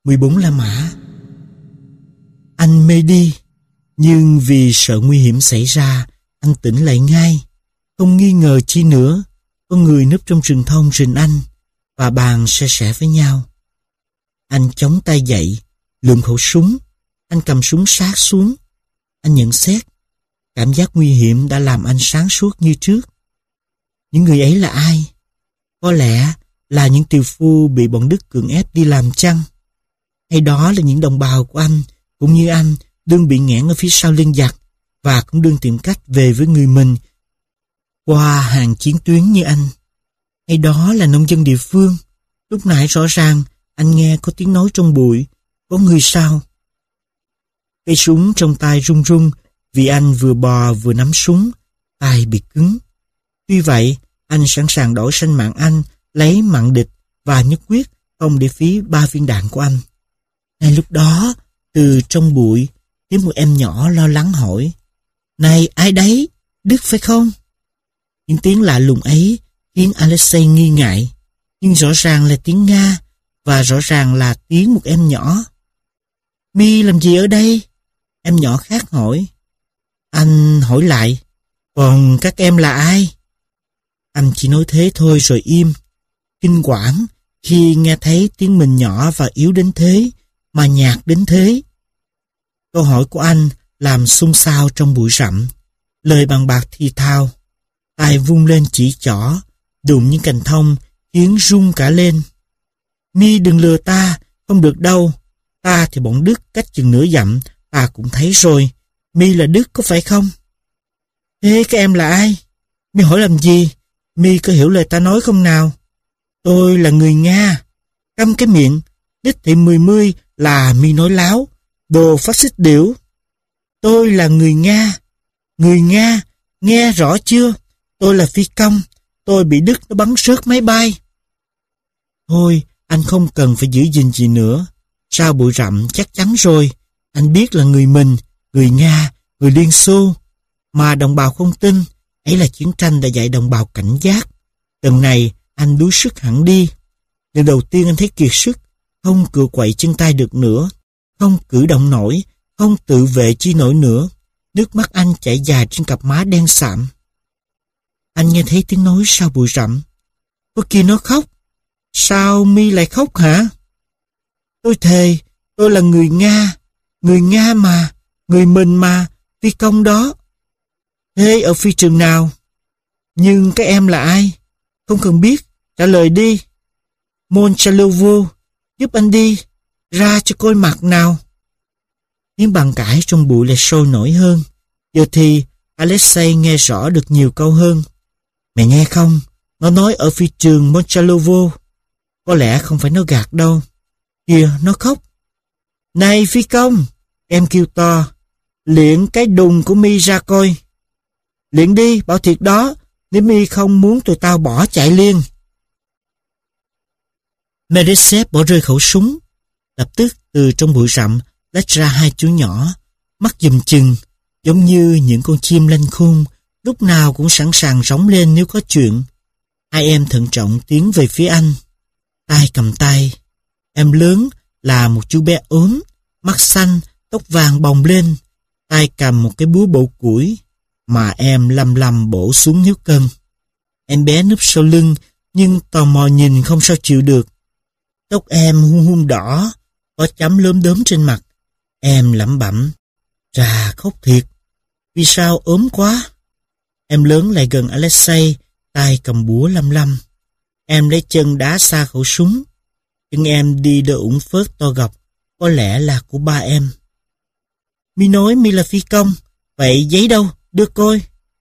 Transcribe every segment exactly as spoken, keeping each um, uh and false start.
mười bốn La Mã. Anh mê đi, nhưng vì sợ nguy hiểm xảy ra, anh tỉnh lại ngay. Không nghi ngờ chi nữa, có người núp trong rừng thông rình anh và bàn se sẻ với nhau. Anh chống tay dậy, lượm khẩu súng. Anh cầm súng sát xuống. Anh nhận xét, cảm giác nguy hiểm đã làm anh sáng suốt như trước. Những người ấy là ai? Có lẽ là những tiều phu bị bọn Đức cưỡng ép đi làm chăng? Hay đó là những đồng bào của anh, cũng như anh, đương bị nghẽn ở phía sau lưng giặc và cũng đương tìm cách về với người mình qua hàng chiến tuyến như anh? Hay đó là nông dân địa phương? Lúc nãy rõ ràng anh nghe có tiếng nói trong bụi, có người sao? Cây súng trong tay run run vì anh vừa bò vừa nắm súng, tay bị cứng. Tuy vậy, anh sẵn sàng đổi sanh mạng anh, lấy mạng địch và nhất quyết không để phí ba viên đạn của anh. Ngay lúc đó, từ trong bụi, tiếng một em nhỏ lo lắng hỏi, này ai đấy? Đức phải không? Những tiếng lạ lùng ấy khiến Alexei nghi ngại, nhưng rõ ràng là tiếng Nga và rõ ràng là tiếng một em nhỏ. Mi làm gì ở đây? Em nhỏ khác hỏi. Anh hỏi lại, còn các em là ai? Anh chỉ nói thế thôi rồi im, kinh quản khi nghe thấy tiếng mình nhỏ và yếu đến thế, mà nhạt đến thế. Câu hỏi của anh làm xôn xao trong bụi rậm, lời bàn bạc thì thao, tay vung lên chỉ trỏ, đụng những cành thông khiến rung cả lên. Mi đừng lừa ta, không được đâu. Ta thì bọn Đức cách chừng nửa dặm, ta cũng thấy rồi. Mi là Đức có phải không? Thế các em là ai? Mi hỏi làm gì? Mi có hiểu lời ta nói không nào? Tôi là người Nga. Câm cái miệng, đích thị mười mươi là Mi nói láo, đồ phát xít điểu. Tôi là người Nga. Người Nga, nghe rõ chưa? Tôi là phi công, tôi bị Đức nó bắn rớt máy bay. Thôi, anh không cần phải giữ gìn gì nữa. Sau bụi rậm chắc chắn rồi, anh biết là người mình, người Nga, người Liên Xô. Mà đồng bào không tin, ấy là chiến tranh đã dạy đồng bào cảnh giác. Lần này, anh đuối sức hẳn đi. Lần đầu tiên anh thấy kiệt sức, không cựa quậy chân tay được nữa, không cử động nổi, không tự vệ chi nổi nữa. Nước mắt anh chảy dài trên cặp má đen sạm. Anh nghe thấy tiếng nói sau bụi rậm. Có kia nó khóc. Sao Mi lại khóc hả? Tôi thề, tôi là người Nga. Người Nga mà, người mình mà, phi công đó. Thế ở phi trường nào? Nhưng các em là ai? Không cần biết, trả lời đi. Monchalovo, giúp anh đi, ra cho coi mặt nào. Tiếng bàn cãi trong bụi lại sôi nổi hơn. Giờ thì Alexei nghe rõ được nhiều câu hơn. Mẹ nghe không? Nó nói ở phi trường Monchalovo. Có lẽ không phải nó gạt đâu. Kìa, nó khóc. Này phi công, em kêu to, liệng cái đùng của Mi ra coi. Liệng đi, bảo thiệt đó, nếu Mi không muốn tụi tao bỏ chạy liền. Meresev bỏ rơi khẩu súng. Lập tức từ trong bụi rậm lách ra hai chú nhỏ, mắt dùm chừng, giống như những con chim lanh khôn, lúc nào cũng sẵn sàng rống lên nếu có chuyện. Hai em thận trọng tiến về phía anh, tay cầm tay. Em lớn là một chú bé ốm, mắt xanh, tóc vàng bồng lên, tay cầm một cái búa bổ củi mà em lầm lầm bổ xuống nếu cần. Em bé núp sau lưng nhưng tò mò nhìn không sao chịu được. Tóc em hun hun đỏ, có chấm lốm đốm trên mặt. Em lẩm bẩm, chà khóc thiệt, vì sao ốm quá. Em lớn lại gần Alexei, tay cầm búa lăm lăm. Em lấy chân đá xa khẩu súng. Chân em đi đỡ ủng phớt to gọc, có lẽ là của ba em. Mi nói Mi là phi công, vậy giấy đâu, đưa coi.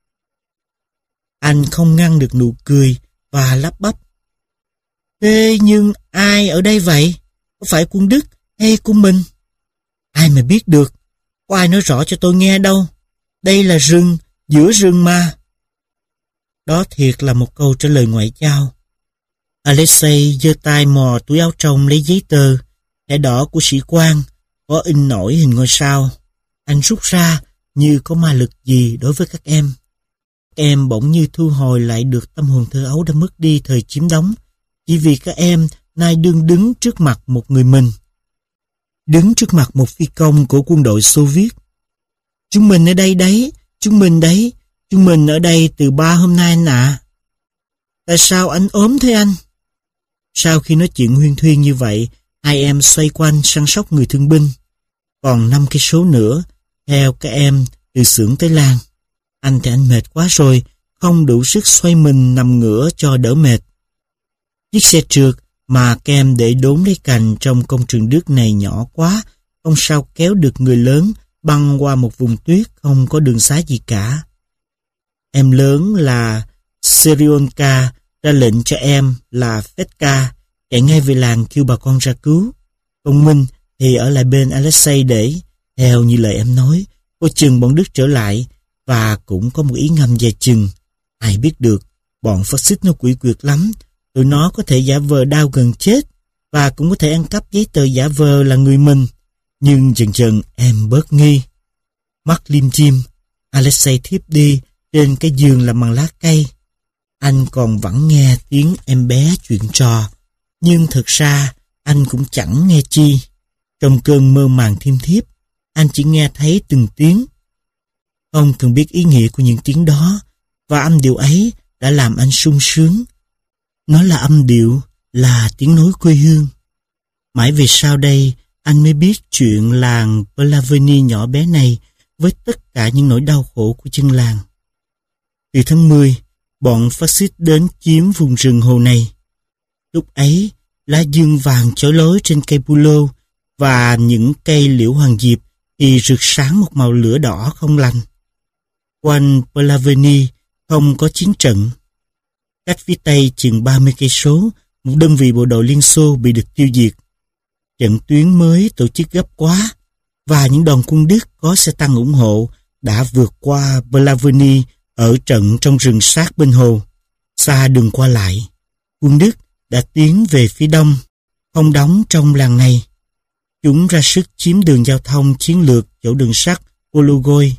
Anh không ngăn được nụ cười và lắp bắp. Thế nhưng ai ở đây vậy? Có phải quân Đức hay quân mình? Ai mà biết được, có ai nói rõ cho tôi nghe đâu. Đây là rừng, giữa rừng mà. Đó thiệt là một câu trả lời ngoại giao. Alexei giơ tay mò túi áo trong lấy giấy tờ, thẻ đỏ của sĩ quan, có in nổi hình ngôi sao. Anh rút ra như có ma lực gì đối với các em. Các em bỗng như thu hồi lại được tâm hồn thơ ấu đã mất đi thời chiếm đóng, chỉ vì các em nay đương đứng trước mặt một người mình. đứng trước mặt một phi công của quân đội Xô Viết. Chúng mình ở đây đấy, chúng mình đấy, chúng mình ở đây từ ba hôm nay anh ạ. Tại sao anh ốm thế anh? Sau khi nói chuyện huyên thuyên như vậy, hai em xoay quanh săn sóc người thương binh. Còn năm cây số nữa, theo các em từ xưởng tới làng. Anh thì anh mệt quá rồi, không đủ sức xoay mình nằm ngửa cho đỡ mệt. Chiếc xe trượt mà các em để đốn lấy cành trong công trường nước này nhỏ quá, không sao kéo được người lớn băng qua một vùng tuyết không có đường xá gì cả. Em lớn là Serionka ra lệnh cho em là Fetka chạy ngay về làng kêu bà con ra cứu. Còn Minh thì ở lại bên Alexei để, theo như lời em nói, cô chừng bọn Đức trở lại, và cũng có một ý ngầm dè chừng. Ai biết được, bọn phát xít nó quỷ quyệt lắm, tụi nó có thể giả vờ đau gần chết, và cũng có thể ăn cắp giấy tờ giả vờ là người mình. Nhưng dần dần em bớt nghi. Mắt lim chim, Alexei thiếp đi trên cái giường làm bằng lá cây. Anh còn vẫn nghe tiếng em bé chuyện trò, nhưng thực ra anh cũng chẳng nghe chi. Trong cơn mơ màng thiêm thiếp, anh chỉ nghe thấy từng tiếng. Không cần biết ý nghĩa của những tiếng đó, và âm điệu ấy đã làm anh sung sướng. Nó là âm điệu, là tiếng nói quê hương. Mãi về sau đây, anh mới biết chuyện làng Plaveny nhỏ bé này với tất cả những nỗi đau khổ của dân làng. Từ tháng mười, bọn phát xít đến chiếm vùng rừng hồ này. Lúc ấy, lá dương vàng chói lối trên cây pulo và những cây liễu hoàng diệp thì rực sáng một màu lửa đỏ không lành. Quanh Plaveny không có chiến trận. Cách phía tây chừng ba mươi cây số, một đơn vị bộ đội Liên Xô bị địch tiêu diệt. Trận tuyến mới tổ chức gấp quá, và những đoàn quân Đức có xe tăng ủng hộ đã vượt qua Plaveny ở trận trong rừng sát bên hồ, xa đường qua lại. Quân Đức đã tiến về phía đông, không đóng trong làng này. Chúng ra sức chiếm đường giao thông chiến lược chỗ đường sắt Pologoy.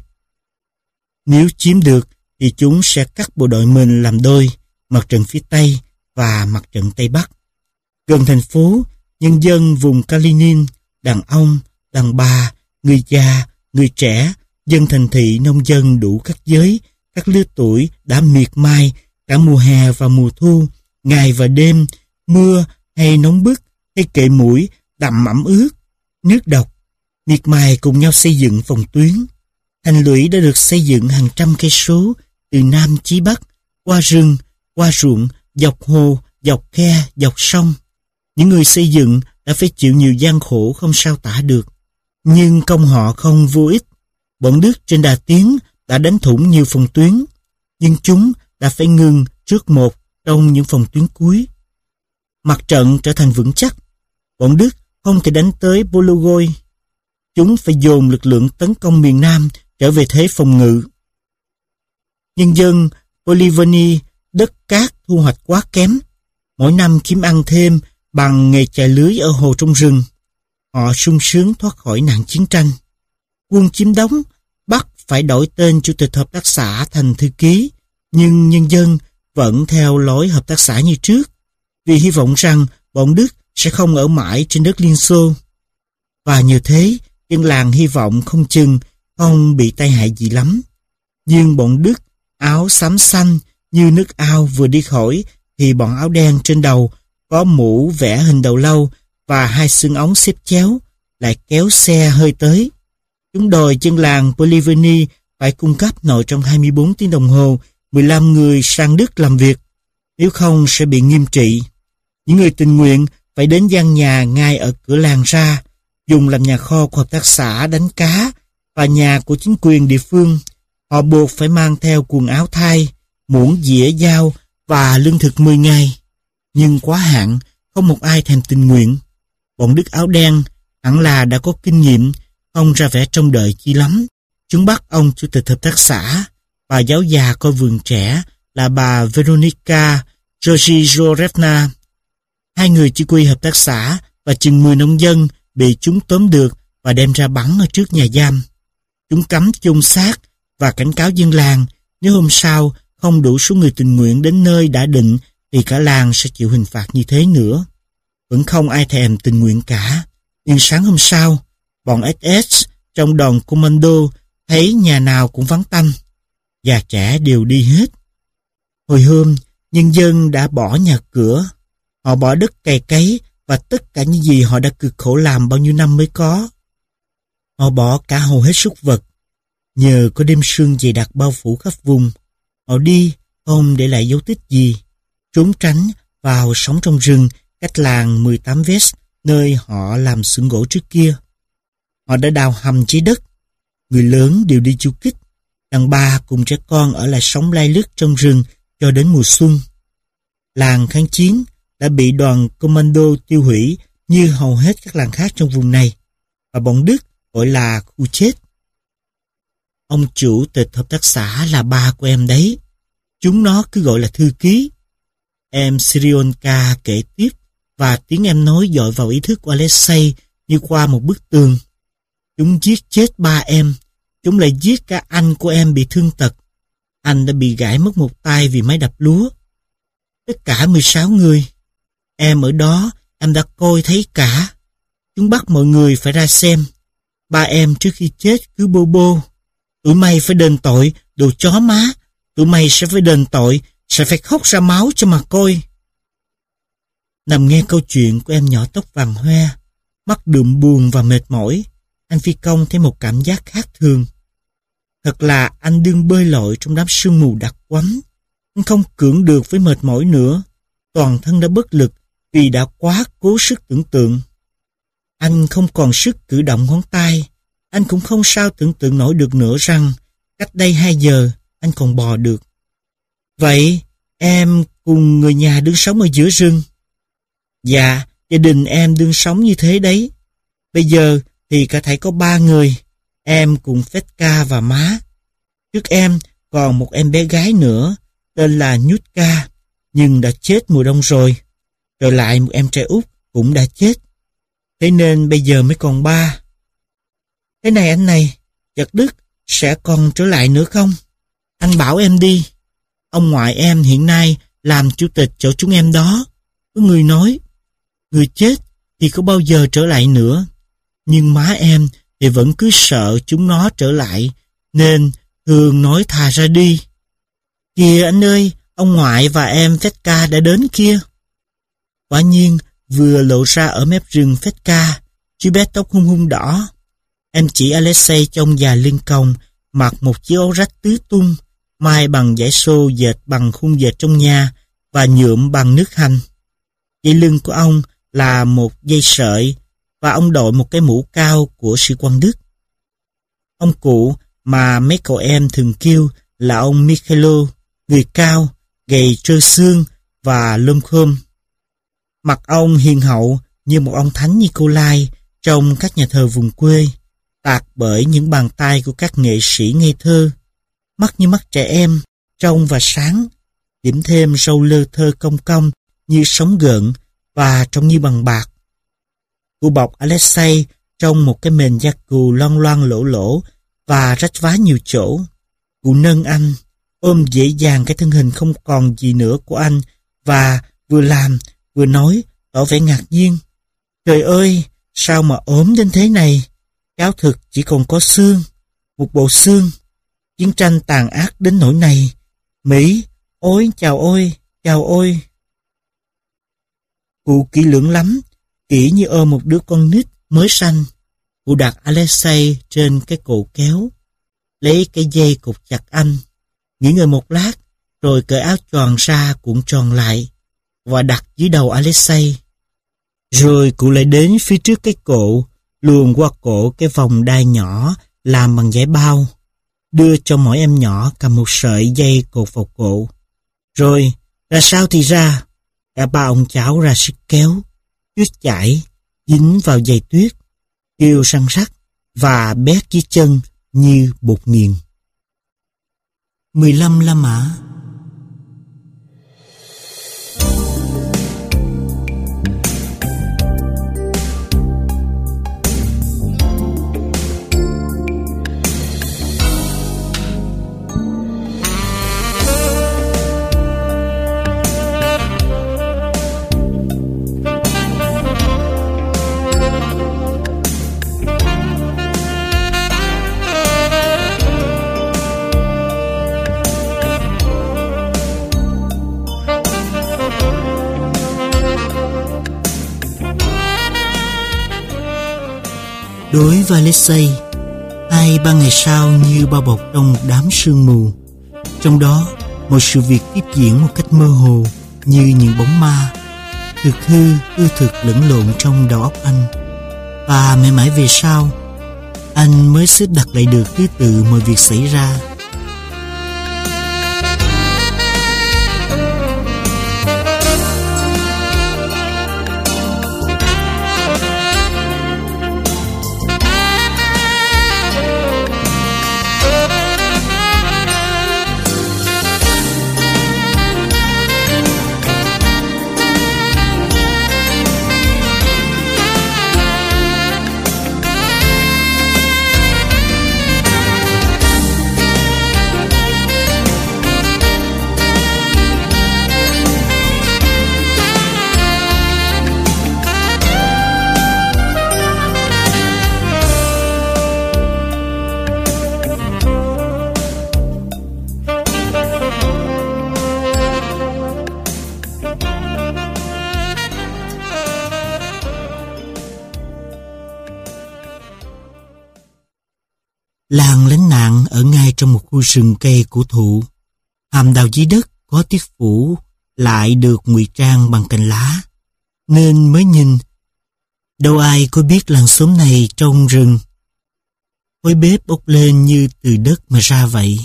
Nếu chiếm được thì chúng sẽ cắt bộ đội mình làm đôi, mặt trận phía Tây và mặt trận Tây Bắc. Gần thành phố, nhân dân vùng Kalinin, đàn ông, đàn bà, người già, người trẻ, dân thành thị, nông dân đủ các giới, các lứa tuổi đã miệt mài cả mùa hè và mùa thu, ngày và đêm, mưa hay nóng bức hay kệ mũi, đậm ẩm ướt, nước độc, miệt mài cùng nhau xây dựng phòng tuyến. Thành lũy đã được xây dựng hàng trăm cây số từ Nam chí Bắc, qua rừng, qua ruộng, dọc hồ, dọc khe, dọc sông. Những người xây dựng đã phải chịu nhiều gian khổ không sao tả được, nhưng công họ không vô ích. Bọn Đức trên đà tiến đã đánh thủng nhiều phòng tuyến, nhưng chúng đã phải ngừng trước một trong những phòng tuyến cuối. Mặt trận trở thành vững chắc. Bọn Đức không thể đánh tới Pologoy. Chúng phải dồn lực lượng tấn công miền Nam trở về thế phòng ngự. Nhân dân Plaveny đất cát thu hoạch quá kém, mỗi năm kiếm ăn thêm bằng nghề chài lưới ở hồ trong rừng. Họ sung sướng thoát khỏi nạn chiến tranh. Quân chiếm đóng bắt phải đổi tên chủ tịch hợp tác xã thành thư ký, nhưng nhân dân vẫn theo lối hợp tác xã như trước, vì hy vọng rằng bọn Đức sẽ không ở mãi trên đất Liên Xô. Và nhờ thế, dân làng hy vọng không chừng không bị tai hại gì lắm. Nhưng bọn Đức áo xám xanh như nước ao vừa đi khỏi, thì bọn áo đen trên đầu có mũ vẽ hình đầu lâu và hai xương ống xếp chéo lại kéo xe hơi tới. Chúng đòi dân làng Plaveny phải cung cấp nội trong hai mươi bốn tiếng đồng hồ mười lăm người sang Đức làm việc, nếu không sẽ bị nghiêm trị. Những người tình nguyện phải đến gian nhà ngay ở cửa làng ra, dùng làm nhà kho của hợp tác xã đánh cá và nhà của chính quyền địa phương. Họ buộc phải mang theo quần áo thai, muỗng dĩa dao và lương thực mười ngày. Nhưng quá hạn, không một ai thèm tình nguyện. Bọn Đức áo đen hẳn là đã có kinh nghiệm, không ra vẻ trông đợi chi lắm. Chúng bắt ông chủ tịch hợp tác xã, bà giáo già coi vườn trẻ là bà Veronika Georgievna. Hai người chỉ huy hợp tác xã và chừng mười nông dân bị chúng tóm được và đem ra bắn ở trước nhà giam. Chúng cấm chôn xác và cảnh cáo dân làng nếu hôm sau không đủ số người tình nguyện đến nơi đã định thì cả làng sẽ chịu hình phạt như thế nữa. Vẫn không ai thèm tình nguyện cả. Nhưng sáng hôm sau, bọn ét ét trong đoàn commando thấy nhà nào cũng vắng tanh. Già trẻ đều đi hết. Hồi hôm, nhân dân đã bỏ nhà cửa. Họ bỏ đất cày cấy và tất cả những gì họ đã cực khổ làm bao nhiêu năm mới có. Họ bỏ cả hầu hết súc vật. Nhờ có đêm sương dày đặc bao phủ khắp vùng, họ đi không để lại dấu tích gì, trốn tránh vào sống trong rừng cách làng mười tám Vest, nơi họ làm xưởng gỗ trước kia. Họ đã đào hầm dưới đất. Người lớn đều đi du kích, đàn bà cùng trẻ con ở lại sống lai lứt trong rừng cho đến mùa xuân. Làng kháng chiến đã bị đoàn commando tiêu hủy như hầu hết các làng khác trong vùng này, và bọn Đức gọi là khu chết. Ông chủ tịch hợp tác xã là ba của em đấy. Chúng nó cứ gọi là thư ký. Em Sirionka kể tiếp, và tiếng em nói dội vào ý thức của Alexei như qua một bức tường. Chúng giết chết ba em. Chúng lại giết cả anh của em bị thương tật. Anh đã bị gãy mất một tay vì máy đập lúa. Tất cả mười sáu người. Em ở đó, em đã coi thấy cả. Chúng bắt mọi người phải ra xem. Ba em trước khi chết cứ bô bô. Tụi mày phải đền tội, đồ chó má. Tụi mày sẽ phải đền tội, sẽ phải khóc ra máu cho mà coi. Nằm nghe câu chuyện của em nhỏ tóc vàng hoe, mắt đượm buồn và mệt mỏi, anh phi công thấy một cảm giác khác thường. Thật là anh đương bơi lội trong đám sương mù đặc quánh. Anh không cưỡng được với mệt mỏi nữa. Toàn thân đã bất lực vì đã quá cố sức tưởng tượng. Anh không còn sức cử động ngón tay. Anh cũng không sao tưởng tượng nổi được nữa rằng cách đây hai giờ anh còn bò được. Vậy em cùng người nhà đương sống ở giữa rừng? Dạ, gia đình em đương sống như thế đấy. Bây giờ thì cả thảy có ba người, em cùng Fetka và má. Trước em còn một em bé gái nữa, tên là Nyutka, nhưng đã chết mùa đông rồi. Rồi lại một em trai út cũng đã chết. Thế nên bây giờ mới còn ba. Thế này anh này, Nhật Đức sẽ còn trở lại nữa không? Anh bảo em đi. Ông ngoại em hiện nay làm chủ tịch chỗ chúng em đó. Có người nói, người chết thì có bao giờ trở lại nữa. Nhưng má em thì vẫn cứ sợ chúng nó trở lại, nên thường nói thà ra đi. Kìa anh ơi, ông ngoại và em Fetka đã đến kia. Quả nhiên, vừa lộ ra ở mép rừng Fetka, chú bé tóc hung hung đỏ. Em chỉ Alexei trông già lưng còng, mặc một chiếc áo rách tứ tung, mai bằng dải xô dệt bằng khung dệt trong nhà và nhuộm bằng nước hành. Dây lưng của ông là một dây sợi và ông đội một cái mũ cao của sĩ quan Đức. Ông cụ mà mấy cậu em thường kêu là ông Mikhailo, người cao, gầy trơ xương và lôm khôm. Mặt ông hiền hậu như một ông thánh Nikolai trong các nhà thờ vùng quê, tạc bởi những bàn tay của các nghệ sĩ ngây thơ. Mắt như mắt trẻ em, trong và sáng, điểm thêm râu lơ thơ cong cong như sóng gợn và trông như bằng bạc. Cụ bọc Alexei trong một cái mền da cừu loang loang lỗ lỗ và rách vá nhiều chỗ. Cụ nâng anh, ôm dễ dàng cái thân hình không còn gì nữa của anh và vừa làm vừa nói tỏ vẻ ngạc nhiên. Trời ơi, sao mà ốm đến thế này? Cáo thực chỉ còn có xương, một bộ xương. Chiến tranh tàn ác đến nỗi này. Mỹ, ôi chào ôi, chào ôi. Cụ kỹ lưỡng lắm, kỹ như ôm một đứa con nít mới sanh. Cụ đặt Alexei trên cái cổ kéo, lấy cái dây cột chặt anh, nghỉ ngơi một lát, rồi cởi áo choàng ra cuộn tròn lại và đặt dưới đầu Alexei. Rồi cụ lại đến phía trước cái cổ, luồn qua cổ cái vòng đai nhỏ làm bằng giấy bao, đưa cho mỗi em nhỏ cầm một sợi dây cột vào cổ. Rồi, ra sao thì ra, cả ba ông cháu ra sức kéo, tuyết chảy, dính vào giày tuyết, kêu răng rắc và bét dưới chân như bột nghiền. mười lăm La Mã. Đối với Alexei, hai ba ngày sau như bao bọc trong một đám sương mù. Trong đó, mọi sự việc tiếp diễn một cách mơ hồ như những bóng ma, thực hư, hư thực lẫn lộn trong đầu óc anh. Và mãi mãi về sau, anh mới xếp đặt lại được thứ tự mọi việc xảy ra. Làng lánh nạn ở ngay trong một khu rừng cây cổ thụ. Hàm đào dưới đất có tiết phủ lại được ngụy trang bằng cành lá, nên mới nhìn đâu ai có biết làng xóm này trong rừng. Khói bếp bốc lên như từ đất mà ra vậy.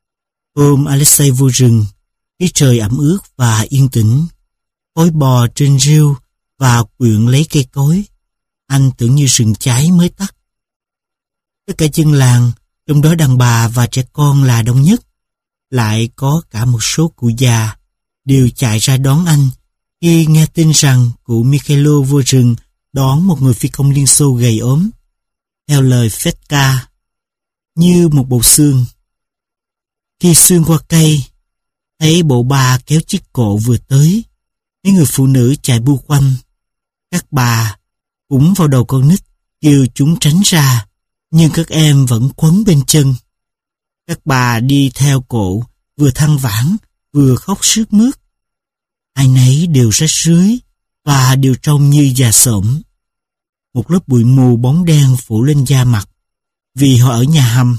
Hôm Alexei vô rừng, khí trời ẩm ướt và yên tĩnh, khói bò trên rêu và quyện lấy cây cối. Anh tưởng như rừng cháy mới tắt. Tất cả dân làng, trong đó đàn bà và trẻ con là đông nhất, lại có cả một số cụ già, đều chạy ra đón anh khi nghe tin rằng cụ Mikhailo vô rừng đón một người phi công Liên Xô gầy ốm, theo lời Fedka, như một bộ xương. Khi xuyên qua cây, thấy bộ ba kéo chiếc cộ vừa tới, mấy người phụ nữ chạy bu quanh. Các bà cũng vào đầu con nít, kêu chúng tránh ra, nhưng các em vẫn quấn bên chân. Các bà đi theo cộ, vừa than vãn, vừa khóc sướt mướt. Ai nấy đều rách rưới và đều trông như già xổm. Một lớp bụi mù bóng đen phủ lên da mặt, vì họ ở nhà hầm.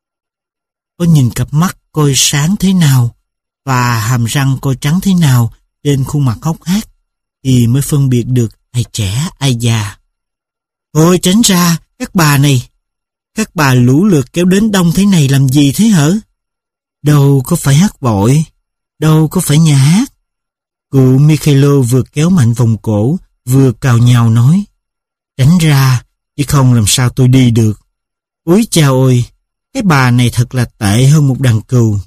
Có nhìn cặp mắt coi sáng thế nào và hàm răng coi trắng thế nào trên khuôn mặt hốc hác, thì mới phân biệt được ai trẻ ai già. Thôi tránh ra, các bà này! Các bà lũ lượt kéo đến đông thế này làm gì thế hở? Đâu có phải hát vội, đâu có phải nhà hát. Cụ Mikhailo vừa kéo mạnh vòng cổ, vừa cào nhào nói: Tránh ra, chứ không làm sao tôi đi được. Úi chao ôi, cái bà này thật là tệ hơn một đàn cừu.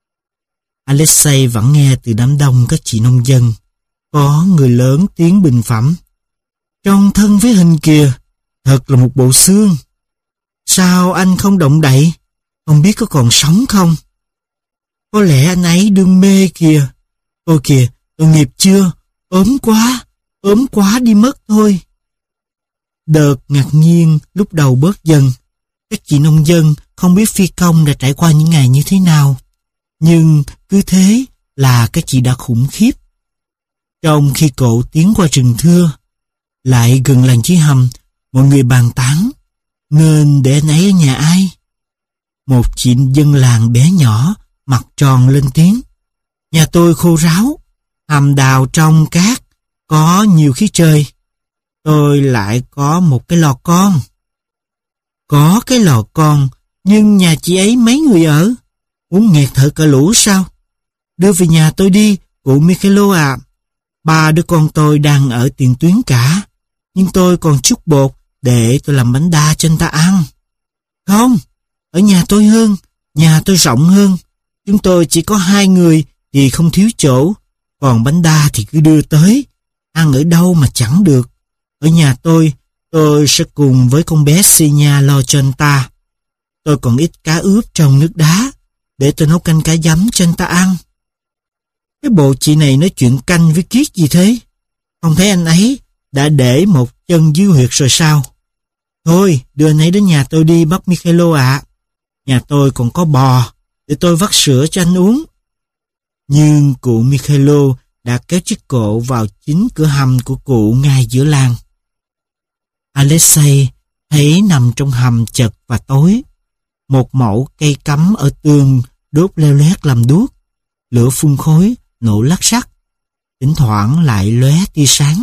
Alexei vẫn nghe từ đám đông các chị nông dân. Có người lớn tiếng bình phẩm: Trông thân với hình kìa, thật là một bộ xương. Sao anh không động đậy? Không biết có còn sống không? Có lẽ anh ấy đương mê kìa. Ôi kìa, tội nghiệp chưa? Ốm quá, ốm quá đi mất thôi. Đợt ngạc nhiên lúc đầu bớt dần. Các chị nông dân không biết phi công đã trải qua những ngày như thế nào. Nhưng cứ thế là các chị đã khủng khiếp. Trong khi cậu tiến qua rừng thưa, lại gần làng Chí Hầm, mọi người bàn tán nên để anh ấy ở nhà ai. Một chị dân làng bé nhỏ, mặt tròn lên tiếng: Nhà tôi khô ráo, hầm đào trong cát, có nhiều khí trời. Tôi lại có một cái lò con. Có cái lò con, nhưng nhà chị ấy mấy người ở? Muốn nghẹt thở cả lũ sao? Đưa về nhà tôi đi, cụ Mikhailo à. Ba đứa con tôi đang ở tiền tuyến cả, nhưng tôi còn chút bột để tôi làm bánh đa cho anh ta ăn. Không, ở nhà tôi hơn, nhà tôi rộng hơn. Chúng tôi chỉ có hai người thì không thiếu chỗ, còn bánh đa thì cứ đưa tới. Ăn ở đâu mà chẳng được. Ở nhà tôi, tôi sẽ cùng với con bé Senya lo cho anh ta. Tôi còn ít cá ướp trong nước đá, để tôi nấu canh cá giấm cho anh ta ăn. Cái bộ chị này nói chuyện canh với Kiết gì thế? Không thấy anh ấy đã để một chân dưới huyệt rồi sao? Thôi, đưa anh ấy đến nhà tôi đi bác Mikhailo ạ. Nhà tôi còn có bò, để tôi vắt sữa cho anh uống. Nhưng cụ Mikhailo đã kéo chiếc cộ vào chính cửa hầm của cụ ngay giữa làng. Alexei thấy nằm trong hầm chật và tối. Một mẩu cây cắm ở tường đốt leo lét làm đuốc, lửa phun khói, nổ lắc xắc, thỉnh thoảng lại lóe tia sáng.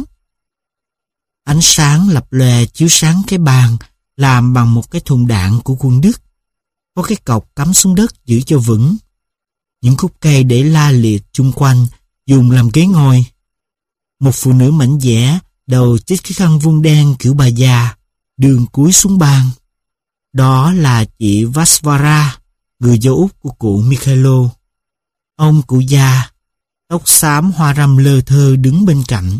Ánh sáng lập lòe chiếu sáng cái bàn làm bằng một cái thùng đạn của quân Đức. Có cái cọc cắm xuống đất giữ cho vững. Những khúc cây để la liệt chung quanh dùng làm ghế ngồi. Một phụ nữ mảnh dẻ đầu chích cái khăn vuông đen kiểu bà già, đường cúi xuống bàn. Đó là chị Vasvara, người dâu út của cụ Mikhailo. Ông cụ già, tóc xám hoa râm lơ thơ đứng bên cạnh.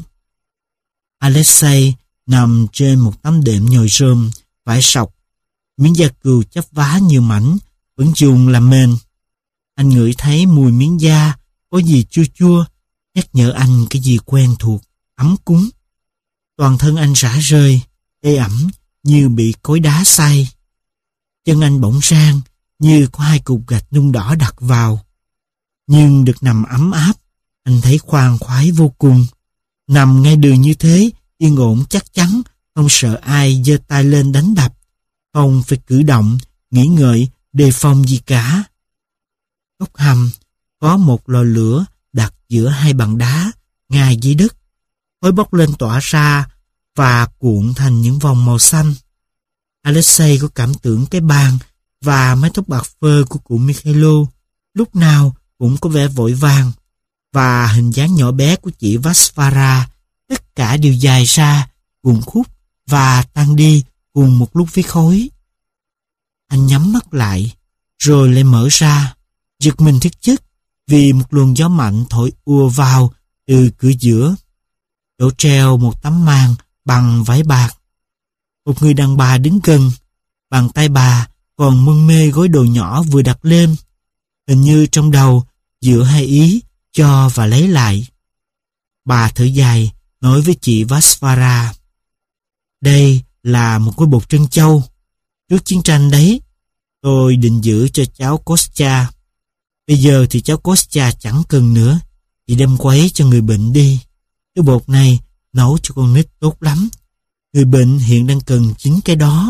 Alexei nằm trên một tấm đệm nhồi rơm, vải sọc, miếng da cừu chắp vá nhiều mảnh, vẫn dùng làm mền. Anh ngửi thấy mùi miếng da có gì chua chua, nhắc nhở anh cái gì quen thuộc, ấm cúng. Toàn thân anh rã rơi, ê ẩm như bị cối đá xay. Chân anh bỗng rang như có hai cục gạch nung đỏ đặt vào. Nhưng được nằm ấm áp, anh thấy khoan khoái vô cùng. Nằm ngay đường như thế, yên ổn chắc chắn, không sợ ai giơ tay lên đánh đập, không phải cử động, nghĩ ngợi, đề phòng gì cả. Góc hầm có một lò lửa đặt giữa hai bằng đá, ngay dưới đất. Khói bốc lên tỏa ra và cuộn thành những vòng màu xanh. Alexei có cảm tưởng cái bàn và mái tóc bạc phơ của cụ Mikhailo lúc nào cũng có vẻ vội vàng, và hình dáng nhỏ bé của chị Vasvara tất cả đều dài ra, cuộn khúc và tan đi cùng một lúc với khói. Anh nhắm mắt lại, rồi lại mở ra, giật mình thức giấc vì một luồng gió mạnh thổi ùa vào từ cửa giữa. Chỗ treo một tấm màn bằng vải bạc. Một người đàn bà đứng gần, bàn tay bà còn mân mê gói đồ nhỏ vừa đặt lên, hình như trong đầu giữa hai ý cho và lấy lại. Bà thở dài nói với chị Vasvara: "Đây là một cái bột trân châu. Trước chiến tranh đấy, tôi định giữ cho cháu Kostya. Bây giờ thì cháu Kostya chẳng cần nữa, chị đem quấy cho người bệnh đi. Cái bột này nấu cho con nít tốt lắm. Người bệnh hiện đang cần chính cái đó."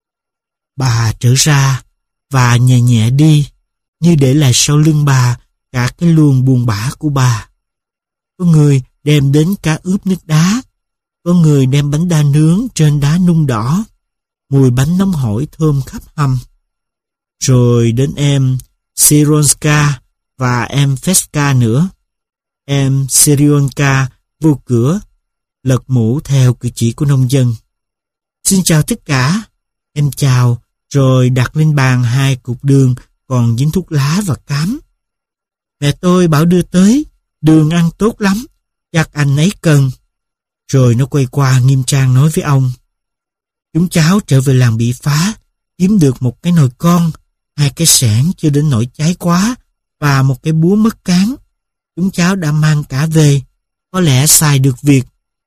Bà trở ra và nhẹ nhẹ đi, như để lại sau lưng bà cả cái luồng buồn bã của bà. Có người đem đến cá ướp nước đá, có người đem bánh đa nướng trên đá nung đỏ, mùi bánh nóng hổi thơm khắp hầm. Rồi đến em Sironska và em Feska nữa. Em Sirionka vô cửa, lật mũ theo cử chỉ của nông dân. "Xin chào tất cả." Em chào, rồi đặt lên bàn hai cục đường còn dính thuốc lá và cám. "Mẹ tôi bảo đưa tới, đường ăn tốt lắm, chắc anh ấy cần." Rồi nó quay qua nghiêm trang nói với ông: "Chúng cháu trở về làng bị phá, kiếm được một cái nồi con, hai cái xẻng chưa đến nỗi cháy quá, và một cái búa mất cán. Chúng cháu đã mang cả về, có lẽ xài được việc."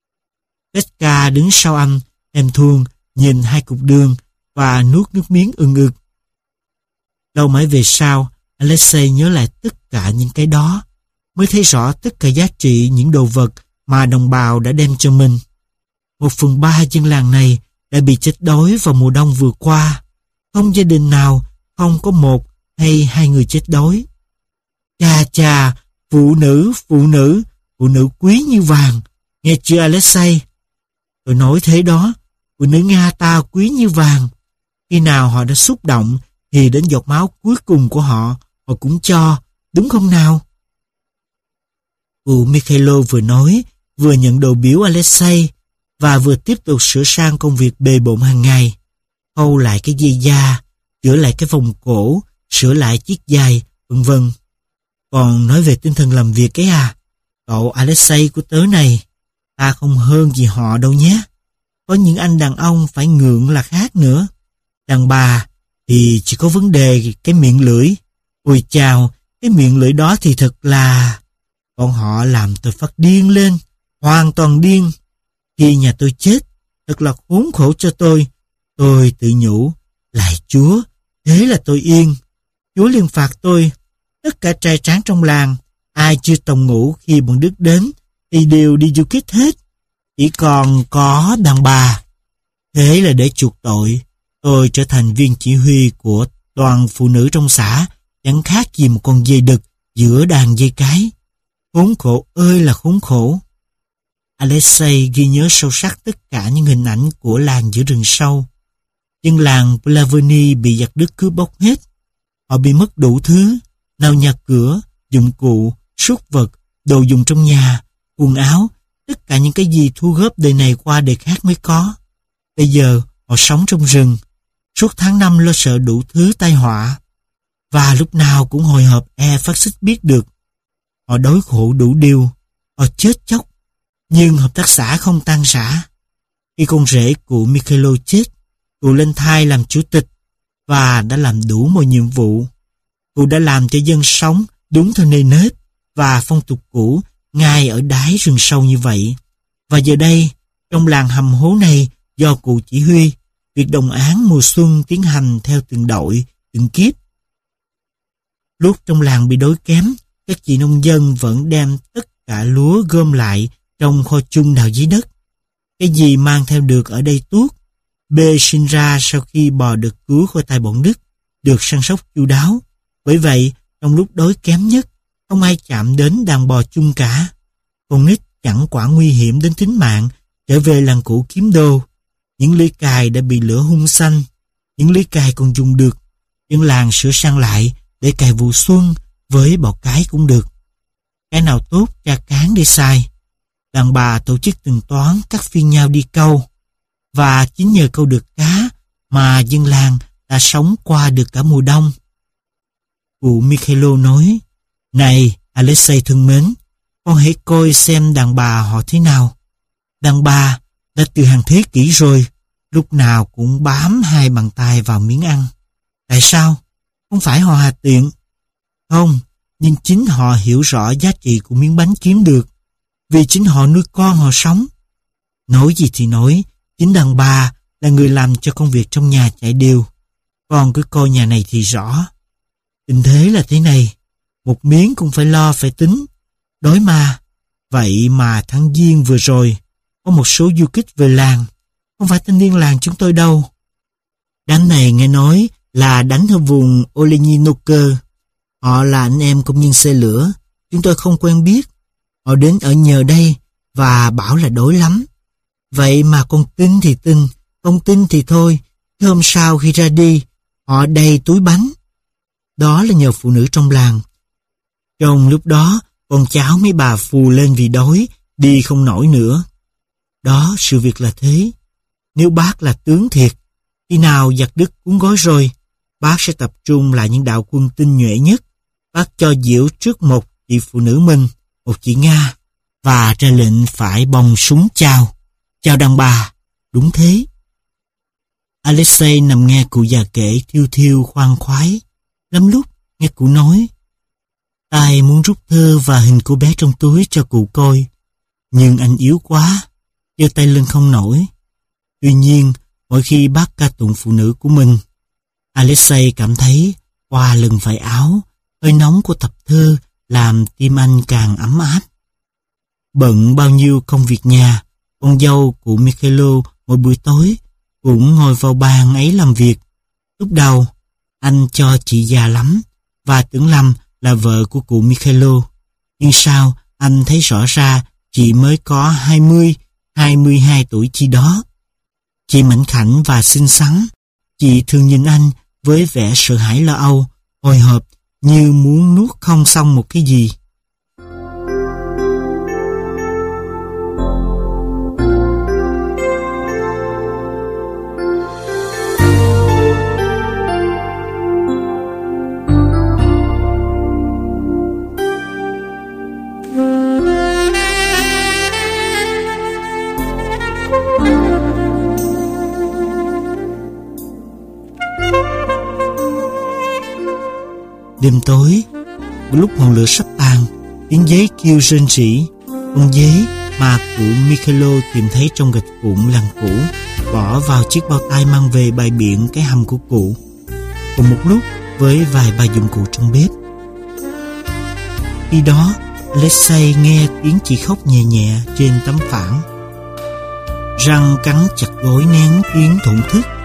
Petka đứng sau anh, em thuông, nhìn hai cục đường và nuốt nước miếng ừng ực. Lâu mãi về sau, Alexei nhớ lại tất cả những cái đó, mới thấy rõ tất cả giá trị những đồ vật mà đồng bào đã đem cho mình. Một phần ba dân làng này đã bị chết đói vào mùa đông vừa qua. Không gia đình nào không có một hay hai người chết đói. Chà chà, phụ nữ, phụ nữ, phụ nữ quý như vàng. Nghe chưa Alexei? Tôi nói thế đó, phụ nữ Nga ta quý như vàng. Khi nào họ đã xúc động thì đến giọt máu cuối cùng của họ, họ cũng cho, đúng không nào? Cụ Mikhailo vừa nói, vừa nhận đồ biếu Alexei và vừa tiếp tục sửa sang công việc bề bộn hàng ngày. Khâu lại cái dây da, chữa lại cái vòng cổ, sửa lại chiếc giày, vân vân. Còn nói về tinh thần làm việc ấy à, cậu Alexei của tớ này, ta không hơn gì họ đâu nhé. Có những anh đàn ông phải ngượng là khác nữa. Đàn bà thì chỉ có vấn đề cái miệng lưỡi. Ôi chào, cái miệng lưỡi đó thì thật là... Bọn họ làm tôi phát điên lên, hoàn toàn điên. Khi nhà tôi chết, thật là khốn khổ cho tôi. Tôi tự nhủ, lạy Chúa, thế là tôi yên. Chúa liền phạt tôi. Tất cả trai tráng trong làng, ai chưa tòng ngủ khi bọn Đức đến, thì đều đi du kích hết. Chỉ còn có đàn bà. Thế là để chuộc tội, tôi trở thành viên chỉ huy của đoàn phụ nữ trong xã, chẳng khác gì một con dê đực giữa đàn dê cái. Khốn khổ ơi là khốn khổ. Alexei ghi nhớ sâu sắc tất cả những hình ảnh của làng giữa rừng sâu. Dân làng Plavony bị giặc Đức cướp bóc hết. Họ bị mất đủ thứ, nào nhà cửa, dụng cụ, súc vật, đồ dùng trong nhà, quần áo, tất cả những cái gì thu góp đời này qua đời khác mới có. Bây giờ họ sống trong rừng, suốt tháng năm lo sợ đủ thứ tai họa, và lúc nào cũng hồi hộp e phát xít biết được. Họ đói khổ đủ điều, họ chết chóc, nhưng hợp tác xã không tan rã. Khi con rể cụ Mikhailo chết, cụ lên thai làm chủ tịch và đã làm đủ mọi nhiệm vụ. Cụ đã làm cho dân sống đúng theo nề nếp và phong tục cũ ngay ở đáy rừng sâu như vậy. Và giờ đây, trong làng hầm hố này do cụ chỉ huy, việc đồng án mùa xuân tiến hành theo từng đội, từng kiếp. Lúc trong làng bị đói kém, các chị nông dân vẫn đem tất cả lúa gom lại trong kho chung đào dưới đất. Cái gì mang theo được ở đây tuốt. B sinh ra sau khi bò được cứu khỏi tay bọn Đức, được săn sóc chu đáo. Bởi vậy, trong lúc đói kém nhất, không ai chạm đến đàn bò chung cả. Con nít chẳng quản nguy hiểm đến tính mạng, trở về làng cũ kiếm đô. Những lưỡi cài đã bị lửa hun xanh, những lưỡi cài còn dùng được. Dân làng sửa sang lại để cài vụ xuân, với bọ cái cũng được. Cái nào tốt cha cán để xài. Đàn bà tổ chức từng toán cắt phiên nhau đi câu, và chính nhờ câu được cá mà dân làng đã sống qua được cả mùa đông. Cụ Mikhailo nói, này Alexei thân mến, con hãy coi xem đàn bà họ thế nào. Đàn bà đã từ hàng thế kỷ rồi, lúc nào cũng bám hai bàn tay vào miếng ăn. Tại sao? Không phải họ hà tiện. Không, nhưng chính họ hiểu rõ giá trị của miếng bánh kiếm được, vì chính họ nuôi con họ sống. Nói gì thì nói, chính đàn bà là người làm cho công việc trong nhà chạy đều. Con cứ coi nhà này thì rõ. Tình thế là thế này, một miếng cũng phải lo phải tính. Đói mà. Vậy mà tháng Giêng vừa rồi, có một số du kích về làng. Không phải thanh niên làng chúng tôi đâu. Đám này nghe nói là đánh ở vùng Oleninokơ. Họ là anh em công nhân xe lửa. Chúng tôi không quen biết. Họ đến ở nhờ đây và bảo là đói lắm. Vậy mà con tin thì tin, không tin thì thôi. Thế hôm sau khi ra đi, họ đầy túi bánh. Đó là nhờ phụ nữ trong làng. Trong lúc đó, con cháu mấy bà phù lên vì đói, đi không nổi nữa. Đó, sự việc là thế. Nếu bác là tướng thiệt, khi nào giặc Đức cuốn gói rồi, bác sẽ tập trung lại những đạo quân tinh nhuệ nhất. Bác cho diễu trước một chị phụ nữ mình, một chị Nga, và ra lệnh phải bông súng chào. Chào đàn bà. Đúng thế. Alexei nằm nghe cụ già kể thiêu thiêu khoan khoái. Lắm lúc nghe cụ nói, tay muốn rút thơ và hình cô bé trong túi cho cụ coi, nhưng anh yếu quá, giơ tay lên không nổi. Tuy nhiên, mỗi khi bác ca tụng phụ nữ của mình, Alexei cảm thấy qua lần vải áo, hơi nóng của tập thơ làm tim anh càng ấm áp. Bận bao nhiêu công việc nhà, con dâu cụ Mikhailo mỗi buổi tối cũng ngồi vào bàn ấy làm việc. Lúc đầu, anh cho chị già lắm và tưởng lầm là vợ của cụ Mikhailo. Nhưng sau, anh thấy rõ ra chị mới có hai mươi, hai mươi hai tuổi chi đó. Chị mảnh khảnh và xinh xắn. Chị thường nhìn anh với vẻ sợ hãi lo âu, hồi hộp như muốn nuốt không xong một cái gì. Đêm tối, lúc ngọn lửa sắp tàn, tiếng giấy kêu rên rỉ. Con giấy mà cụ Mikhailo tìm thấy trong gạch vụn làng cũ, bỏ vào chiếc bao tay mang về bày biện cái hầm của cụ. Cùng một lúc với vài ba dụng cụ trong bếp. Khi đó, Alexei nghe tiếng chị khóc nhẹ nhẹ trên tấm phản. Răng cắn chặt gối nén tiếng thổn thức.